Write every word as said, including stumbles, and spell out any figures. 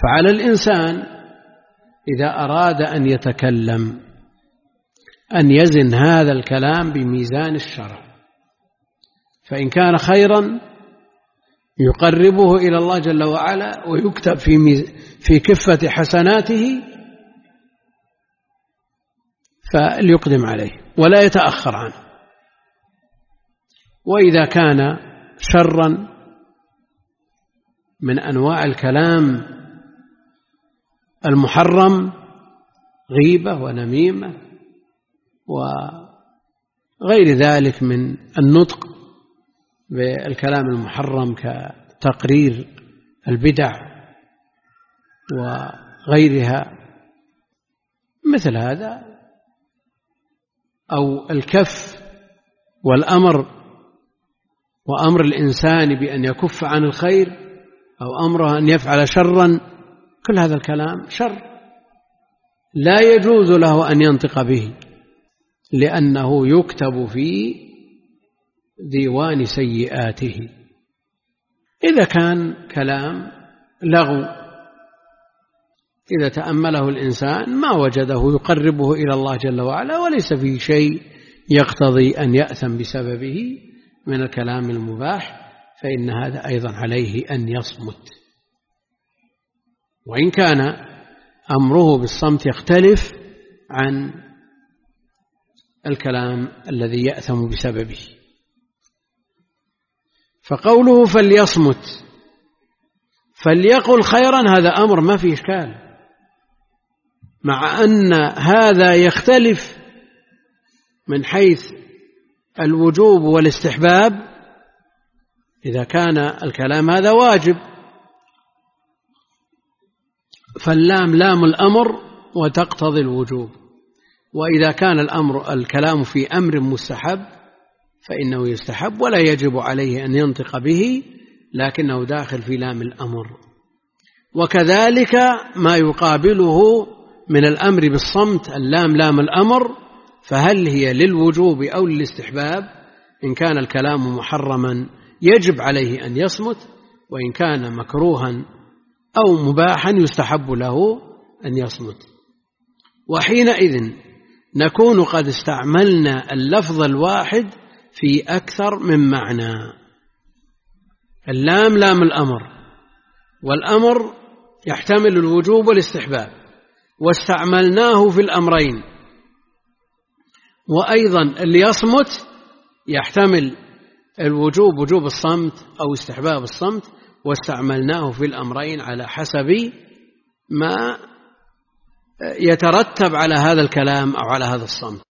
فعلى الإنسان إذا أراد أن يتكلم أن يزن هذا الكلام بميزان الشرع، فإن كان خيرا يقربه إلى الله جل وعلا ويكتب في في كفة حسناته فليقدم عليه ولا يتأخر عنه، وإذا كان شرا من أنواع الكلام المحرم غيبة ونميمة وغير ذلك من النطق بالكلام المحرم كتقرير البدع وغيرها مثل هذا، أو الكف والأمر وأمر الإنسان بأن يكف عن الخير أو أمره أن يفعل شرا، كل هذا الكلام شر لا يجوز له أن ينطق به لأنه يكتب في ديوان سيئاته. إذا كان كلام لغو إذا تأمله الإنسان ما وجده يقربه إلى الله جل وعلا وليس فيه شيء يقتضي أن يأثم بسببه من الكلام المباح، فإن هذا أيضا عليه أن يصمت، وإن كان أمره بالصمت يختلف عن الكلام الذي يأثم بسببه. فقوله فليصمت فليقل خيرا هذا أمر ما فيه إشكال، مع أن هذا يختلف من حيث الوجوب والاستحباب. إذا كان الكلام هذا واجب فاللام لام الأمر وتقتضي الوجوب، وإذا كان الأمر الكلام في أمر مستحب فإنه يستحب ولا يجب عليه أن ينطق به لكنه داخل في لام الأمر. وكذلك ما يقابله من الأمر بالصمت اللام لام الأمر، فهل هي للوجوب أو للاستحباب؟ إن كان الكلام محرما يجب عليه أن يصمت، وإن كان مكروها أو مباحا يستحب له أن يصمت. وحينئذ نكون قد استعملنا اللفظ الواحد في أكثر من معنى. اللام لام الأمر، والأمر يحتمل الوجوب والاستحباب واستعملناه في الأمرين، وأيضا اللي يصمت يحتمل الوجوب وجوب الصمت أو استحباب الصمت واستعملناه في الأمرين على حسب ما يترتب على هذا الكلام أو على هذا الصمت.